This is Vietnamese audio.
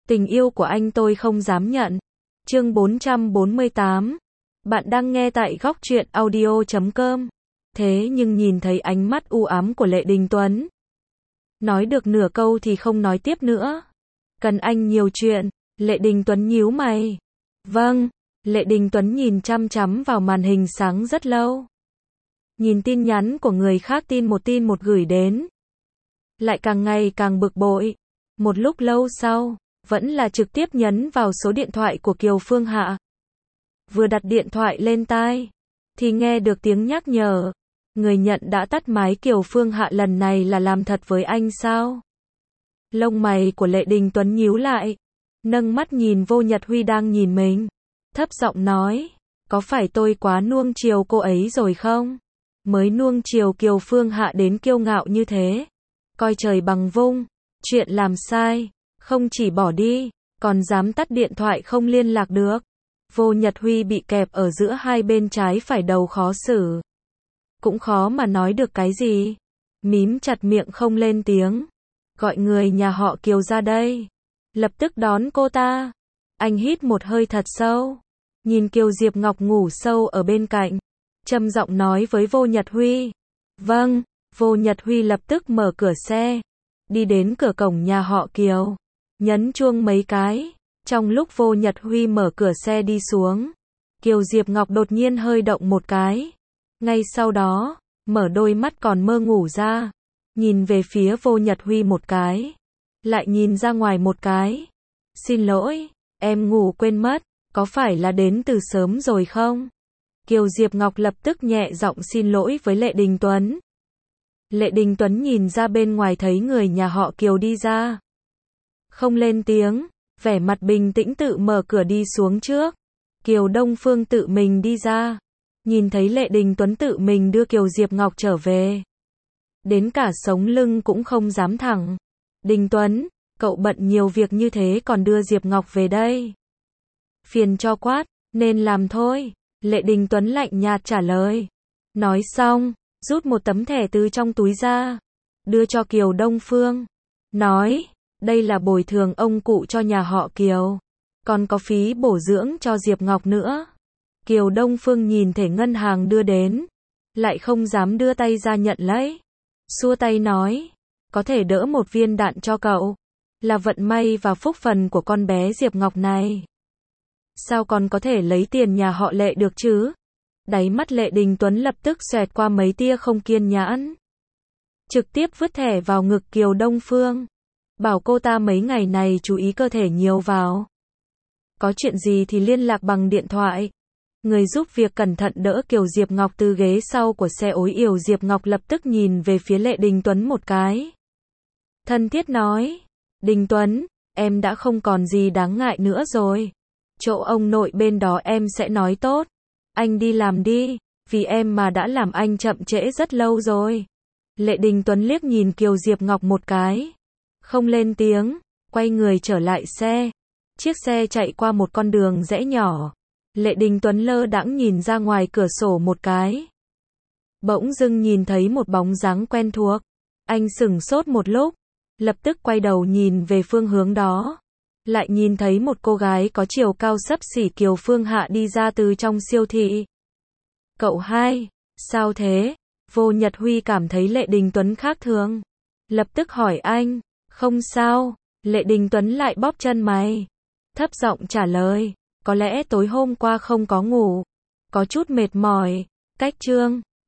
Tình yêu của anh tôi không dám nhận. Chương 448. Bạn đang nghe tại góc truyện audio.com. Thế nhưng nhìn thấy ánh mắt u ám của Lệ Đình Tuấn. Nói được nửa câu thì không nói tiếp nữa. Cần anh nhiều chuyện. Lệ Đình Tuấn nhíu mày. Vâng. Lệ Đình Tuấn nhìn chăm chăm vào màn hình sáng rất lâu. Nhìn tin nhắn của người khác tin một gửi đến. Lại càng ngày càng bực bội. Một lúc lâu sau, vẫn là trực tiếp nhấn vào số điện thoại của Kiều Phương Hạ. Vừa đặt điện thoại lên tai, thì nghe được tiếng nhắc nhở. Người nhận đã tắt máy. Kiều Phương Hạ lần này là làm thật với anh sao? Lông mày của Lệ Đình Tuấn nhíu lại. Nâng mắt nhìn Vô Nhật Huy đang nhìn mình. Thấp giọng nói, có phải tôi quá nuông chiều cô ấy rồi không? Mới nuông chiều Kiều Phương Hạ đến kiêu ngạo như thế. Coi trời bằng vung. Chuyện làm sai, không chỉ bỏ đi, còn dám tắt điện thoại không liên lạc được. Vô Nhật Huy bị kẹp ở giữa hai bên trái phải đầu khó xử. Cũng khó mà nói được cái gì. Mím chặt miệng không lên tiếng. Gọi người nhà họ Kiều ra đây. Lập tức đón cô ta. Anh hít một hơi thật sâu. Nhìn Kiều Diệp Ngọc ngủ sâu ở bên cạnh. Trầm giọng nói với Vô Nhật Huy. Vâng. Vô Nhật Huy lập tức mở cửa xe. Đi đến cửa cổng nhà họ Kiều. Nhấn chuông mấy cái. Trong lúc Vô Nhật Huy mở cửa xe đi xuống, Kiều Diệp Ngọc đột nhiên hơi động một cái. Ngay sau đó, mở đôi mắt còn mơ ngủ ra. Nhìn về phía Vô Nhật Huy một cái. Lại nhìn ra ngoài một cái. Xin lỗi, em ngủ quên mất. Có phải là đến từ sớm rồi không? Kiều Diệp Ngọc lập tức nhẹ giọng xin lỗi với Lệ Đình Tuấn. Lệ Đình Tuấn nhìn ra bên ngoài thấy người nhà họ Kiều đi ra. Không lên tiếng, vẻ mặt bình tĩnh tự mở cửa đi xuống trước. Kiều Đông Phương tự mình đi ra. Nhìn thấy Lệ Đình Tuấn tự mình đưa Kiều Diệp Ngọc trở về. Đến cả sống lưng cũng không dám thẳng. Đình Tuấn, cậu bận nhiều việc như thế còn đưa Diệp Ngọc về đây. Phiền cho quát, nên làm thôi. Lệ Đình Tuấn lạnh nhạt trả lời. Nói xong, rút một tấm thẻ từ trong túi ra. Đưa cho Kiều Đông Phương. Nói, đây là bồi thường ông cụ cho nhà họ Kiều. Còn có phí bổ dưỡng cho Diệp Ngọc nữa. Kiều Đông Phương nhìn thẻ ngân hàng đưa đến. Lại không dám đưa tay ra nhận lấy. Xua tay nói, có thể đỡ một viên đạn cho cậu. Là vận may và phúc phần của con bé Diệp Ngọc này. Sao còn có thể lấy tiền nhà họ Lệ được chứ? Đáy mắt Lệ Đình Tuấn lập tức xoẹt qua mấy tia không kiên nhẫn. Trực tiếp vứt thẻ vào ngực Kiều Đông Phương. Bảo cô ta mấy ngày này chú ý cơ thể nhiều vào. Có chuyện gì thì liên lạc bằng điện thoại. Người giúp việc cẩn thận đỡ Kiều Diệp Ngọc từ ghế sau của xe ối yểu. Diệp Ngọc lập tức nhìn về phía Lệ Đình Tuấn một cái. Thân thiết nói, Đình Tuấn, em đã không còn gì đáng ngại nữa rồi. Chỗ ông nội bên đó em sẽ nói tốt. Anh đi làm đi, vì em mà đã làm anh chậm trễ rất lâu rồi. Lệ Đình Tuấn liếc nhìn Kiều Diệp Ngọc một cái. Không lên tiếng, quay người trở lại xe. Chiếc xe chạy qua một con đường rẽ nhỏ. Lệ Đình Tuấn lơ đãng nhìn ra ngoài cửa sổ một cái. Bỗng dưng nhìn thấy một bóng dáng quen thuộc. Anh sửng sốt một lúc, lập tức quay đầu nhìn về phương hướng đó. Lại nhìn thấy một cô gái có chiều cao xấp xỉ Kiều Phương Hạ đi ra từ trong siêu thị. Cậu hai, sao thế? Vô Nhật Huy cảm thấy Lệ Đình Tuấn khác thường. Lập tức hỏi anh, không sao. Lệ Đình Tuấn lại bóp chân mày. Thấp giọng trả lời, có lẽ tối hôm qua không có ngủ. Có chút mệt mỏi. Cách chương